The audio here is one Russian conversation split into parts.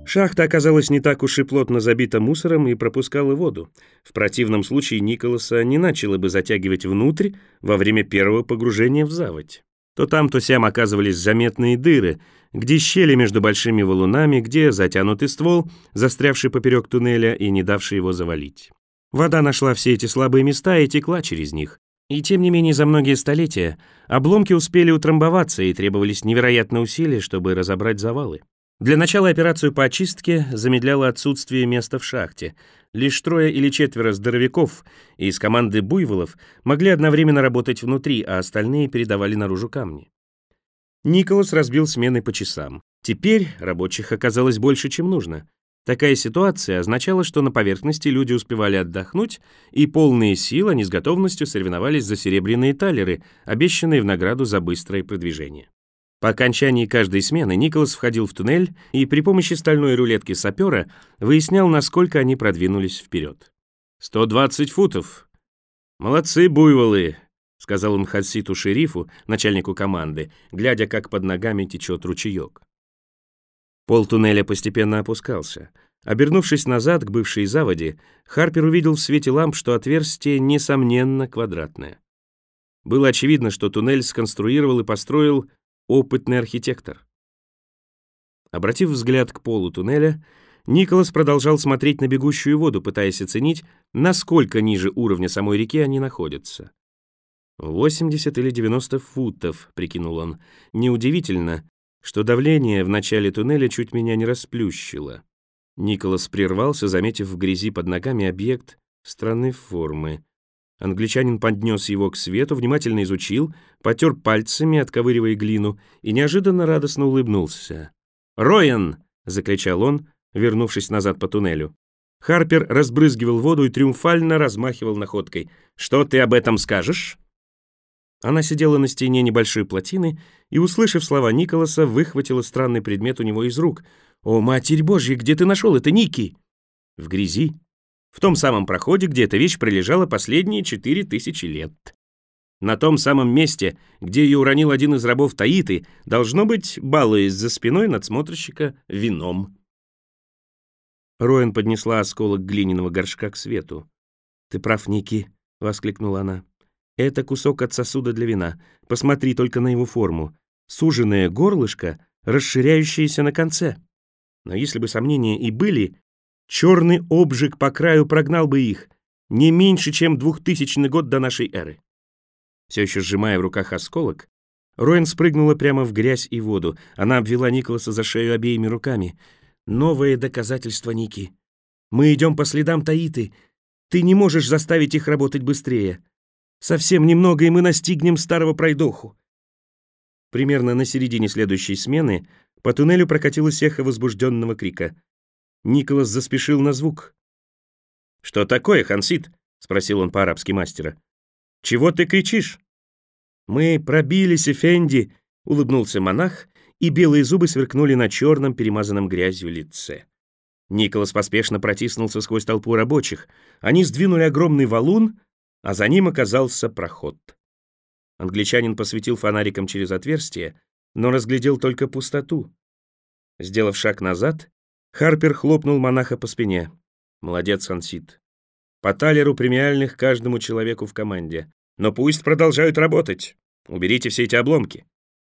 Шахта оказалась не так уж и плотно забита мусором и пропускала воду. В противном случае Николаса не начало бы затягивать внутрь во время первого погружения в заводь. То там, то сям оказывались заметные дыры, где щели между большими валунами, где затянутый ствол, застрявший поперек туннеля и не давший его завалить. Вода нашла все эти слабые места и текла через них. И тем не менее за многие столетия обломки успели утрамбоваться и требовались невероятные усилия, чтобы разобрать завалы. Для начала операцию по очистке замедляло отсутствие места в шахте. Лишь 3 или 4 здоровяков из команды буйволов могли одновременно работать внутри, а остальные передавали наружу камни. Николас разбил смены по часам. Теперь рабочих оказалось больше, чем нужно. Такая ситуация означала, что на поверхности люди успевали отдохнуть, и полные сил они с готовностью соревновались за серебряные талеры, обещанные в награду за быстрое продвижение. По окончании каждой смены Николас входил в туннель и при помощи стальной рулетки сапера выяснял, насколько они продвинулись вперед. 120 футов. Молодцы, буйволы, сказал он Хаситу-шерифу, начальнику команды, глядя, как под ногами течет ручеек. Пол туннеля постепенно опускался. Обернувшись назад к бывшей заводе, Харпер увидел в свете ламп, что отверстие, несомненно, квадратное. Было очевидно, что туннель сконструировал и построил опытный архитектор. Обратив взгляд к полу туннеля, Николас продолжал смотреть на бегущую воду, пытаясь оценить, насколько ниже уровня самой реки они находятся. 80 или 90 футов, прикинул он. Неудивительно, что давление в начале туннеля чуть меня не расплющило. Николас прервался, заметив в грязи под ногами объект странной формы. Англичанин поднес его к свету, внимательно изучил, потер пальцами, отковыривая глину, и неожиданно радостно улыбнулся. «Роян!» — закричал он, вернувшись назад по туннелю. Харпер разбрызгивал воду и триумфально размахивал находкой. «Что ты об этом скажешь?» Она сидела на стене небольшой плотины и, услышав слова Николаса, выхватила странный предмет у него из рук. «О, Матерь Божья, где ты нашел это, Ники?» «В грязи. В том самом проходе, где эта вещь пролежала последние 4000 лет. На том самом месте, где ее уронил один из рабов Таиты, должно быть, балуясь за спиной надсмотрщика вином». Роэн поднесла осколок глиняного горшка к свету. «Ты прав, Ники», — воскликнула она. «Это кусок от сосуда для вина. Посмотри только на его форму. Суженное горлышко, расширяющееся на конце. Но если бы сомнения и были, черный обжиг по краю прогнал бы их не меньше, чем 2000 год до нашей эры». Все еще сжимая в руках осколок, Роэн спрыгнула прямо в грязь и воду. Она обвела Николаса за шею обеими руками. «Новое доказательство, Ники. Мы идем по следам Таиты. Ты не можешь заставить их работать быстрее. Совсем немного, и мы настигнем старого пройдоху». Примерно на середине следующей смены по туннелю прокатилось эхо возбужденного крика. Николас заспешил на звук. «Что такое, Хансит?» — спросил он по-арабски мастера. «Чего ты кричишь?» «Мы пробились, Эфенди», — улыбнулся монах, и белые зубы сверкнули на черном, перемазанном грязью лице. Николас поспешно протиснулся сквозь толпу рабочих. Они сдвинули огромный валун, а за ним оказался проход. Англичанин посветил фонариком через отверстие, но разглядел только пустоту. Сделав шаг назад, Харпер хлопнул монаха по спине. «Молодец, Хансит. По талеру премиальных каждому человеку в команде. Но пусть продолжают работать. Уберите все эти обломки».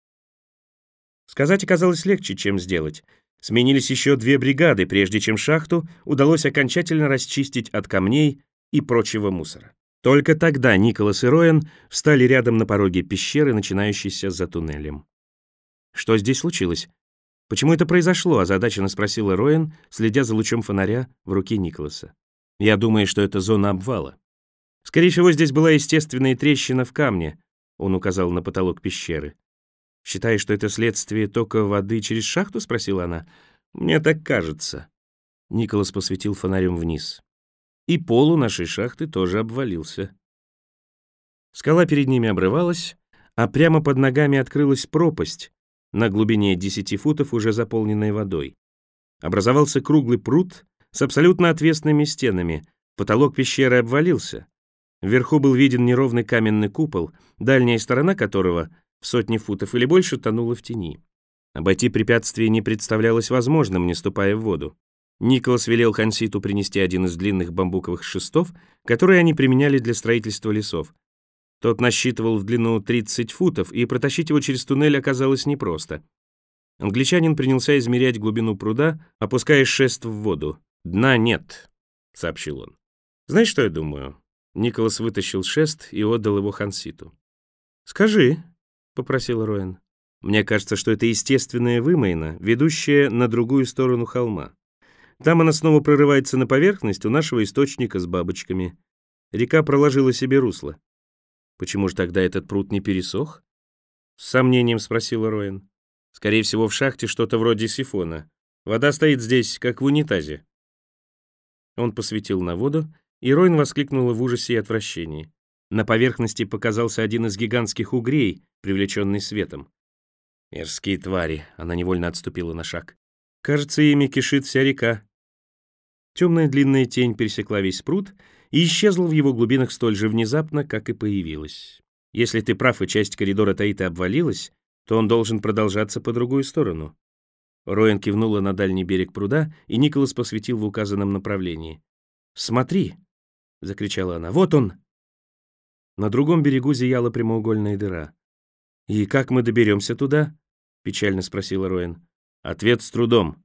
Сказать оказалось легче, чем сделать. Сменились еще 2 бригады, прежде чем шахту удалось окончательно расчистить от камней и прочего мусора. Только тогда Николас и Роэн встали рядом на пороге пещеры, начинающейся за туннелем. «Что здесь случилось? Почему это произошло?» — озадаченно спросила Роэн, следя за лучом фонаря в руке Николаса. «Я думаю, что это зона обвала. Скорее всего, здесь была естественная трещина в камне», — он указал на потолок пещеры. «Считаешь, что это следствие тока воды через шахту?» — спросила она. «Мне так кажется». Николас посветил фонарем вниз. «И пол у нашей шахты тоже обвалился». Скала перед ними обрывалась, а прямо под ногами открылась пропасть, на глубине 10 футов, уже заполненной водой. Образовался круглый пруд с абсолютно отвесными стенами. Потолок пещеры обвалился. Вверху был виден неровный каменный купол, дальняя сторона которого в сотни футов или больше тонула в тени. Обойти препятствие не представлялось возможным, не ступая в воду. Николас велел Ханситу принести один из длинных бамбуковых шестов, которые они применяли для строительства лесов. Тот насчитывал в длину 30 футов, и протащить его через туннель оказалось непросто. Англичанин принялся измерять глубину пруда, опуская шест в воду. «Дна нет», — сообщил он. «Знаешь, что я думаю?» Николас вытащил шест и отдал его Ханситу. «Скажи», — попросил Роэн. «Мне кажется, что это естественная вымоина, ведущая на другую сторону холма. Там она снова прорывается на поверхность у нашего источника с бабочками. Река проложила себе русло. Почему же тогда этот пруд не пересох?» С сомнением спросил Роэн. «Скорее всего, в шахте что-то вроде сифона. Вода стоит здесь, как в унитазе». Он посветил на воду, и Роэн воскликнула в ужасе и отвращении. На поверхности показался один из гигантских угрей, привлеченный светом. «Мерзкие твари!» — она невольно отступила на шаг. «Кажется, ими кишит вся река». Темная длинная тень пересекла весь пруд и исчезла в его глубинах столь же внезапно, как и появилась. Если ты прав, и часть коридора Таита обвалилась, то он должен продолжаться по другую сторону. Роэн кивнула на дальний берег пруда, и Николас посветил в указанном направлении. «Смотри!» — закричала она. «Вот он!» На другом берегу зияла прямоугольная дыра. «И как мы доберемся туда?» — печально спросила Роэн. «Ответ с трудом».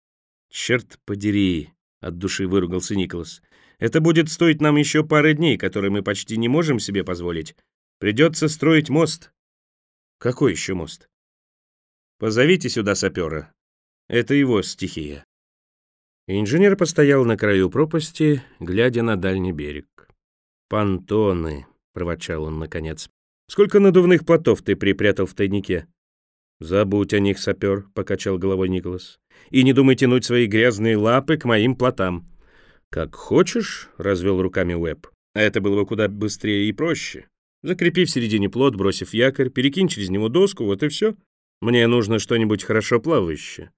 «Черт подери!» — от души выругался Николас. «Это будет стоить нам еще пары дней, которые мы почти не можем себе позволить. Придется строить мост». «Какой еще мост?» «Позовите сюда сапера. Это его стихия». Инженер постоял на краю пропасти, глядя на дальний берег. «Понтоны», — проворчал он наконец. «Сколько надувных плотов ты припрятал в тайнике?» «Забудь о них, сапер», — покачал головой Николас. «И не думай тянуть свои грязные лапы к моим плотам». «Как хочешь», — развел руками Уэбб. «Это было бы куда быстрее и проще. Закрепи в середине плот, бросив якорь, перекинь через него доску, вот и все. Мне нужно что-нибудь хорошо плавающее».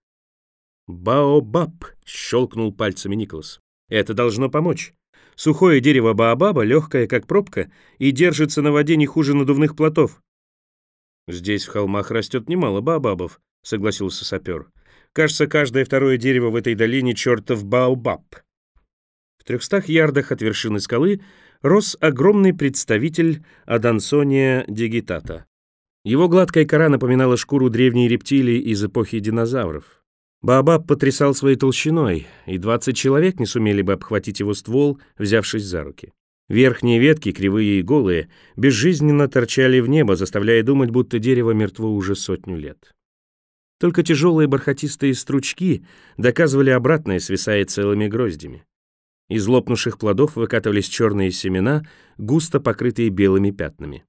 «Баобаб», — щелкнул пальцами Николас. «Это должно помочь. Сухое дерево баобаба, легкое, как пробка, и держится на воде не хуже надувных плотов». «Здесь в холмах растет немало баобабов», — согласился сапер. «Кажется, каждое второе дерево в этой долине — чертов баобаб». В 300 ярдах от вершины скалы рос огромный представитель Адансония дигитата. Его гладкая кора напоминала шкуру древней рептилии из эпохи динозавров. Баобаб потрясал своей толщиной, и 20 человек не сумели бы обхватить его ствол, взявшись за руки. Верхние ветки, кривые и голые, безжизненно торчали в небо, заставляя думать, будто дерево мертво уже 100 лет. Только тяжелые бархатистые стручки доказывали обратное, свисая целыми гроздями. Из лопнувших плодов выкатывались черные семена, густо покрытые белыми пятнами.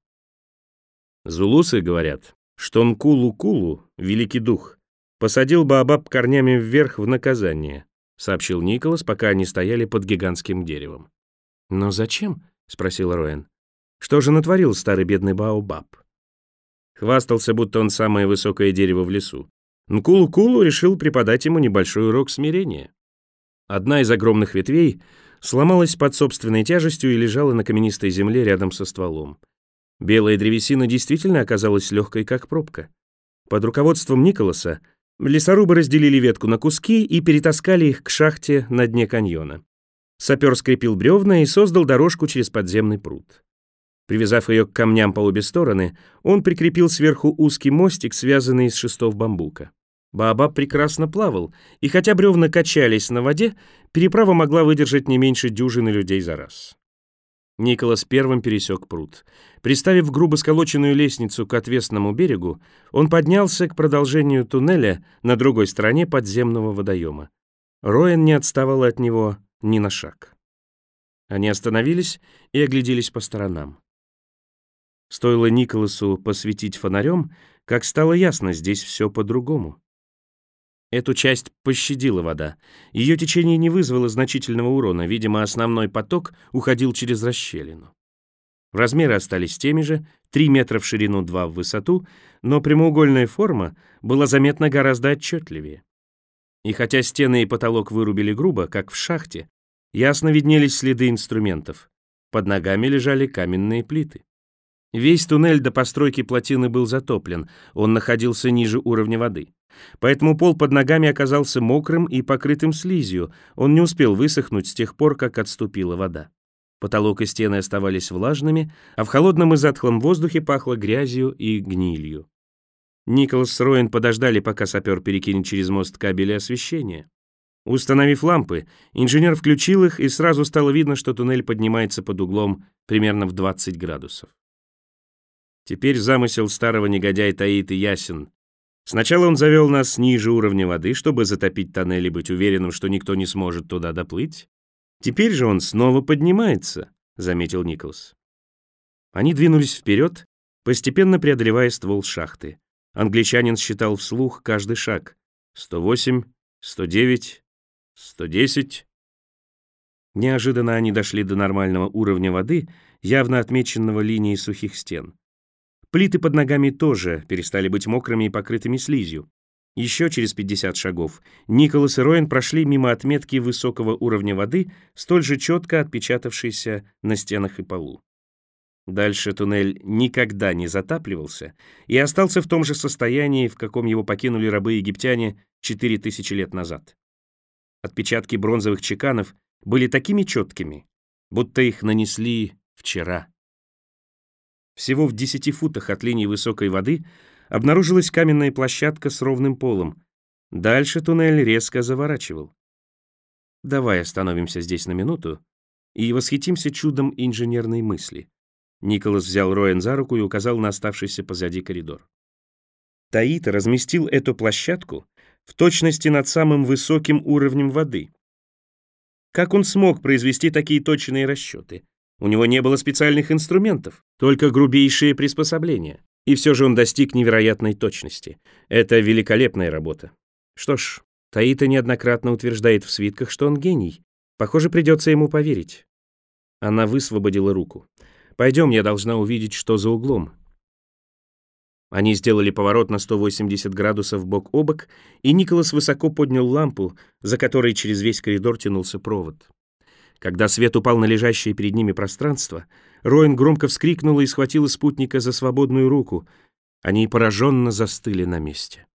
Зулусы говорят, что Нкулу-Кулу, великий дух, посадил баобаб корнями вверх в наказание, сообщил Николас, пока они стояли под гигантским деревом. «Но зачем?» — спросил Роэн. «Что же натворил старый бедный баобаб?» Хвастался, будто он самое высокое дерево в лесу. Нкулу-Кулу решил преподать ему небольшой урок смирения. Одна из огромных ветвей сломалась под собственной тяжестью и лежала на каменистой земле рядом со стволом. Белая древесина действительно оказалась легкой, как пробка. Под руководством Николаса лесорубы разделили ветку на куски и перетаскали их к шахте на дне каньона. Сапер скрепил бревна и создал дорожку через подземный пруд. Привязав ее к камням по обе стороны, он прикрепил сверху узкий мостик, связанный из шестов бамбука. Баобаб прекрасно плавал, и хотя бревна качались на воде, переправа могла выдержать не меньше дюжины людей за раз. Николас первым пересек пруд. Приставив грубо сколоченную лестницу к отвесному берегу, он поднялся к продолжению туннеля на другой стороне подземного водоема. Роэн не отставал от него ни на шаг. Они остановились и огляделись по сторонам. Стоило Николасу посветить фонарем, как стало ясно, здесь все по-другому. Эту часть пощадила вода. Ее течение не вызвало значительного урона, видимо, основной поток уходил через расщелину. Размеры остались теми же, 3 метра в ширину, 2 в высоту, но прямоугольная форма была заметно гораздо отчетливее. И хотя стены и потолок вырубили грубо, как в шахте, ясно виднелись следы инструментов. Под ногами лежали каменные плиты. Весь туннель до постройки плотины был затоплен, он находился ниже уровня воды. Поэтому пол под ногами оказался мокрым и покрытым слизью, он не успел высохнуть с тех пор, как отступила вода. Потолок и стены оставались влажными, а в холодном и затхлом воздухе пахло грязью и гнилью. Николас с Роэн подождали, пока сапер перекинет через мост кабели освещения. Установив лампы, инженер включил их, и сразу стало видно, что туннель поднимается под углом примерно в 20 градусов. Теперь замысел старого негодяя Таиты ясен. Сначала он завел нас ниже уровня воды, чтобы затопить тоннель и быть уверенным, что никто не сможет туда доплыть. Теперь же он снова поднимается, заметил Николас. Они двинулись вперед, постепенно преодолевая ствол шахты. Англичанин считал вслух каждый шаг. 108, 109, 110. Неожиданно они дошли до нормального уровня воды, явно отмеченного линией сухих стен. Плиты под ногами тоже перестали быть мокрыми и покрытыми слизью. Еще через 50 шагов Николас и Роэн прошли мимо отметки высокого уровня воды, столь же четко отпечатавшейся на стенах и полу. Дальше туннель никогда не затапливался и остался в том же состоянии, в каком его покинули рабы-египтяне 4000 лет назад. Отпечатки бронзовых чеканов были такими четкими, будто их нанесли вчера. Всего в 10 футах от линии высокой воды обнаружилась каменная площадка с ровным полом. Дальше туннель резко заворачивал. «Давай остановимся здесь на минуту и восхитимся чудом инженерной мысли». Николас взял Роэн за руку и указал на оставшийся позади коридор. Таита разместил эту площадку в точности над самым высоким уровнем воды. Как он смог произвести такие точные расчеты? У него не было специальных инструментов, только грубейшие приспособления. И все же он достиг невероятной точности. Это великолепная работа. Что ж, Таита неоднократно утверждает в свитках, что он гений. Похоже, придется ему поверить. Она высвободила руку. «Пойдем, я должна увидеть, что за углом». Они сделали поворот на 180 градусов бок о бок, и Николас высоко поднял лампу, за которой через весь коридор тянулся провод. Когда свет упал на лежащее перед ними пространство, Роэн громко вскрикнула и схватила спутника за свободную руку. Они пораженно застыли на месте.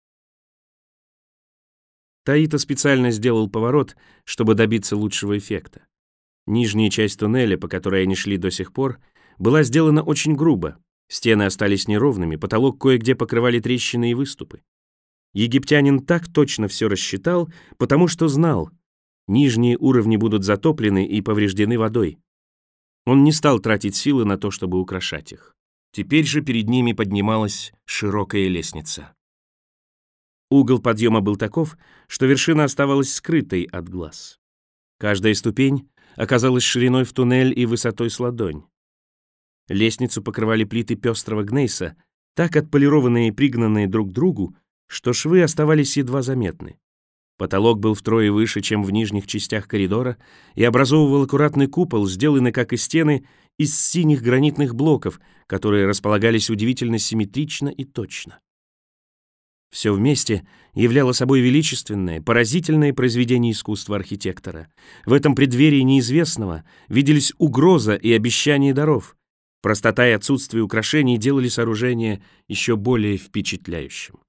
Таита специально сделал поворот, чтобы добиться лучшего эффекта. Нижняя часть туннеля, по которой они шли до сих пор, была сделана очень грубо. Стены остались неровными, потолок кое-где покрывали трещины и выступы. Египтянин так точно все рассчитал, потому что знал, нижние уровни будут затоплены и повреждены водой. Он не стал тратить силы на то, чтобы украшать их. Теперь же перед ними поднималась широкая лестница. Угол подъема был таков, что вершина оставалась скрытой от глаз. Каждая ступень оказалась шириной в туннель и высотой с ладонь. Лестницу покрывали плиты пестрого гнейса, так отполированные и пригнанные друг к другу, что швы оставались едва заметны. Потолок был втрое выше, чем в нижних частях коридора, и образовывал аккуратный купол, сделанный, как и стены, из синих гранитных блоков, которые располагались удивительно симметрично и точно. Все вместе являло собой величественное, поразительное произведение искусства архитектора. В этом преддверии неизвестного виделись угроза и обещание даров. Простота и отсутствие украшений делали сооружение еще более впечатляющим.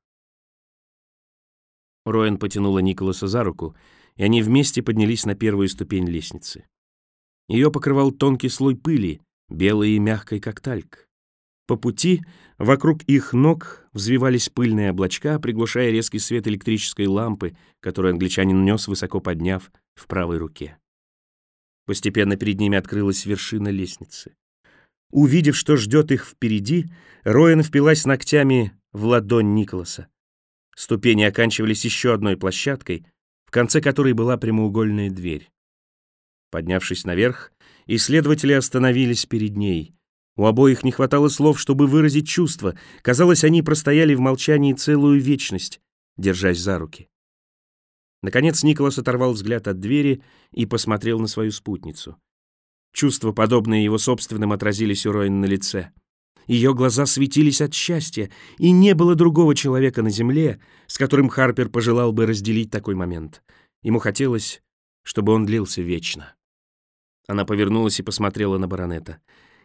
Роэн потянула Николаса за руку, и они вместе поднялись на первую ступень лестницы. Ее покрывал тонкий слой пыли, белой и мягкой, как тальк. По пути вокруг их ног взвивались пыльные облачка, приглушая резкий свет электрической лампы, которую англичанин нес, высоко подняв в правой руке. Постепенно перед ними открылась вершина лестницы. Увидев, что ждет их впереди, Роэн впилась ногтями в ладонь Николаса. Ступени оканчивались еще одной площадкой, в конце которой была прямоугольная дверь. Поднявшись наверх, исследователи остановились перед ней. У обоих не хватало слов, чтобы выразить чувства. Казалось, они простояли в молчании целую вечность, держась за руки. Наконец Николас оторвал взгляд от двери и посмотрел на свою спутницу. Чувства, подобные его собственным, отразились у Роэн на лице. Ее глаза светились от счастья, и не было другого человека на земле, с которым Харпер пожелал бы разделить такой момент. Ему хотелось, чтобы он длился вечно. Она повернулась и посмотрела на баронета.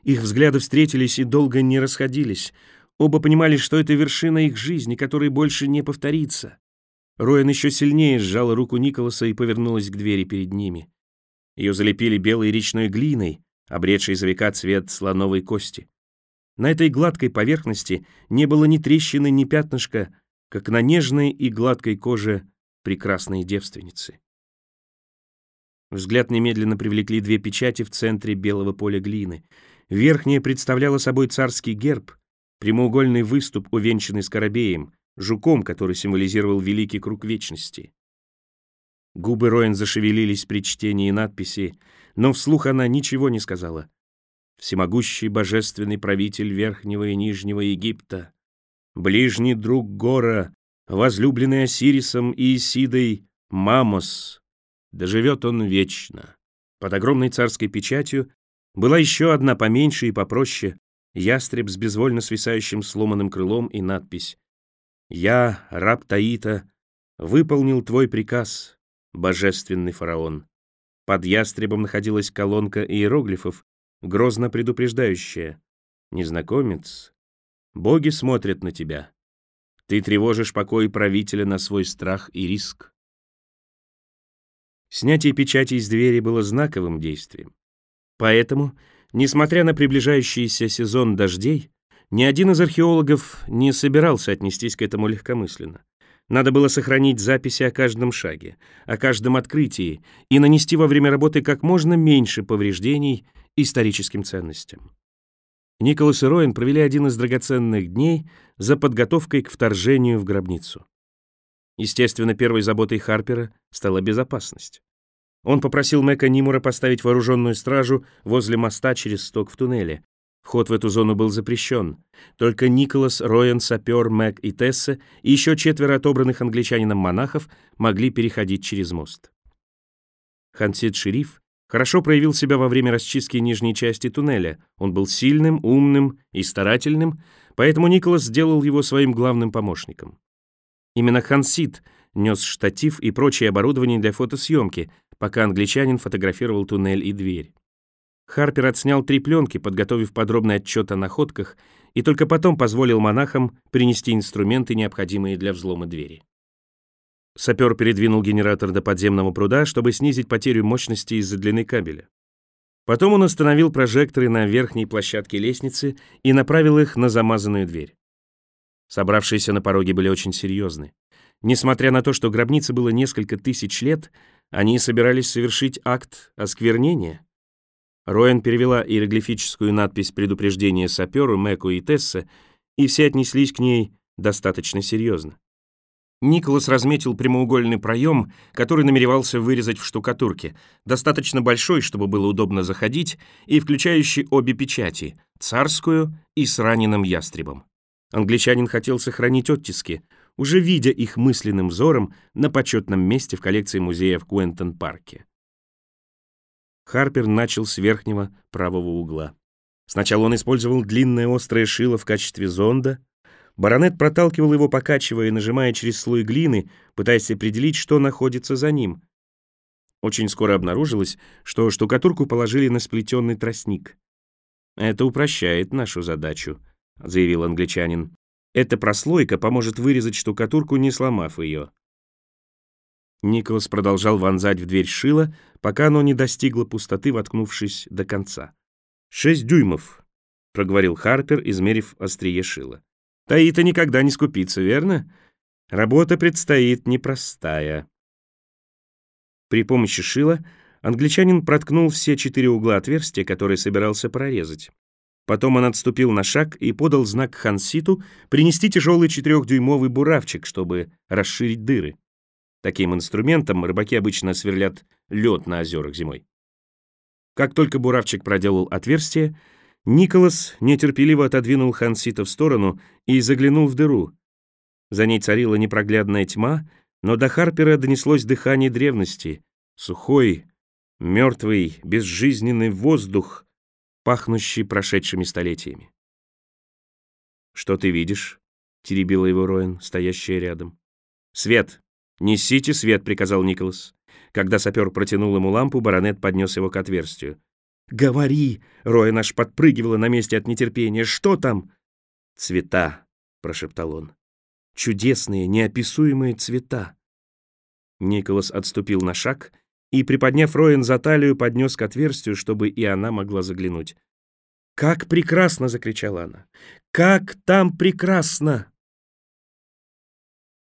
Их взгляды встретились и долго не расходились. Оба понимали, что это вершина их жизни, которая больше не повторится. Роэн еще сильнее сжала руку Николаса и повернулась к двери перед ними. Ее залепили белой речной глиной, обретшей за века цвет слоновой кости. На этой гладкой поверхности не было ни трещины, ни пятнышка, как на нежной и гладкой коже прекрасной девственницы. Взгляд немедленно привлекли две печати в центре белого поля глины. Верхняя представляла собой царский герб, прямоугольный выступ, увенчанный скоробеем, жуком, который символизировал великий круг вечности. Губы Роэн зашевелились при чтении надписи, но вслух она ничего не сказала. «Всемогущий божественный правитель Верхнего и Нижнего Египта, ближний друг Гора, возлюбленный Осирисом и Исидой Мамос, да живет он вечно». Под огромной царской печатью была еще одна поменьше и попроще, ястреб с безвольно свисающим сломанным крылом и надпись: «Я, раб Таита, выполнил твой приказ, божественный фараон». Под ястребом находилась колонка иероглифов, грозно предупреждающая: «Незнакомец, боги смотрят на тебя. Ты тревожишь покой правителя на свой страх и риск». Снятие печати из двери было знаковым действием. Поэтому, несмотря на приближающийся сезон дождей, ни один из археологов не собирался отнестись к этому легкомысленно. Надо было сохранить записи о каждом шаге, о каждом открытии и нанести во время работы как можно меньше повреждений историческим ценностям. Николас и Роэн провели один из драгоценных дней за подготовкой к вторжению в гробницу. Естественно, первой заботой Харпера стала безопасность. Он попросил Мэка Нимура поставить вооруженную стражу возле моста через сток в туннеле. Вход в эту зону был запрещен. Только Николас, Роэн, сапер, Мэг и Тесса и еще 4 отобранных англичанином монахов могли переходить через мост. Хансид-шериф хорошо проявил себя во время расчистки нижней части туннеля. Он был сильным, умным и старательным, поэтому Николас сделал его своим главным помощником. Именно Хансид нес штатив и прочее оборудование для фотосъемки, пока англичанин фотографировал туннель и дверь. Харпер отснял 3 пленки, подготовив подробный отчет о находках, и только потом позволил монахам принести инструменты, необходимые для взлома двери. Сапер передвинул генератор до подземного пруда, чтобы снизить потерю мощности из-за длины кабеля. Потом он установил прожекторы на верхней площадке лестницы и направил их на замазанную дверь. Собравшиеся на пороге были очень серьезны. Несмотря на то, что гробнице было несколько тысяч лет, они собирались совершить акт осквернения. Роэн перевела иероглифическую надпись предупреждения саперу, Мэку и Тессе, и все отнеслись к ней достаточно серьезно. Николас разметил прямоугольный проем, который намеревался вырезать в штукатурке, достаточно большой, чтобы было удобно заходить, и включающий обе печати — царскую и с раненым ястребом. Англичанин хотел сохранить оттиски, уже видя их мысленным взором на почетном месте в коллекции музея в Куэнтон-парке. Харпер начал с верхнего правого угла. Сначала он использовал длинное острое шило в качестве зонда. Баронет проталкивал его, покачивая и нажимая через слой глины, пытаясь определить, что находится за ним. Очень скоро обнаружилось, что штукатурку положили на сплетенный тростник. «Это упрощает нашу задачу», — заявил англичанин. «Эта прослойка поможет вырезать штукатурку, не сломав ее». Николас продолжал вонзать в дверь шило, пока оно не достигло пустоты, воткнувшись до конца. 6 дюймов», — проговорил Харпер, измерив острие шила. «Таита никогда не скупится, верно? Работа предстоит непростая». При помощи шила англичанин проткнул все 4 угла отверстия, которые собирался прорезать. Потом он отступил на шаг и подал знак Ханситу принести тяжелый 4-дюймовый буравчик, чтобы расширить дыры. Таким инструментом рыбаки обычно сверлят лед на озерах зимой. Как только буравчик проделал отверстие, Николас нетерпеливо отодвинул Хансита в сторону и заглянул в дыру. За ней царила непроглядная тьма, но до Харпера донеслось дыхание древности, сухой, мертвый, безжизненный воздух, пахнущий прошедшими столетиями. «Что ты видишь?» — теребила его Роэн, стоящая рядом. «Свет! Несите свет!» — приказал Николас. Когда сапер протянул ему лампу, баронет поднес его к отверстию. «Говори!» — Роэн аж подпрыгивала на месте от нетерпения. «Что там?» «Цвета», — прошептал он. «Чудесные, неописуемые цвета». Николас отступил на шаг и, приподняв Роэн за талию, поднес к отверстию, чтобы и она могла заглянуть. «Как прекрасно!» — закричала она. «Как там прекрасно!»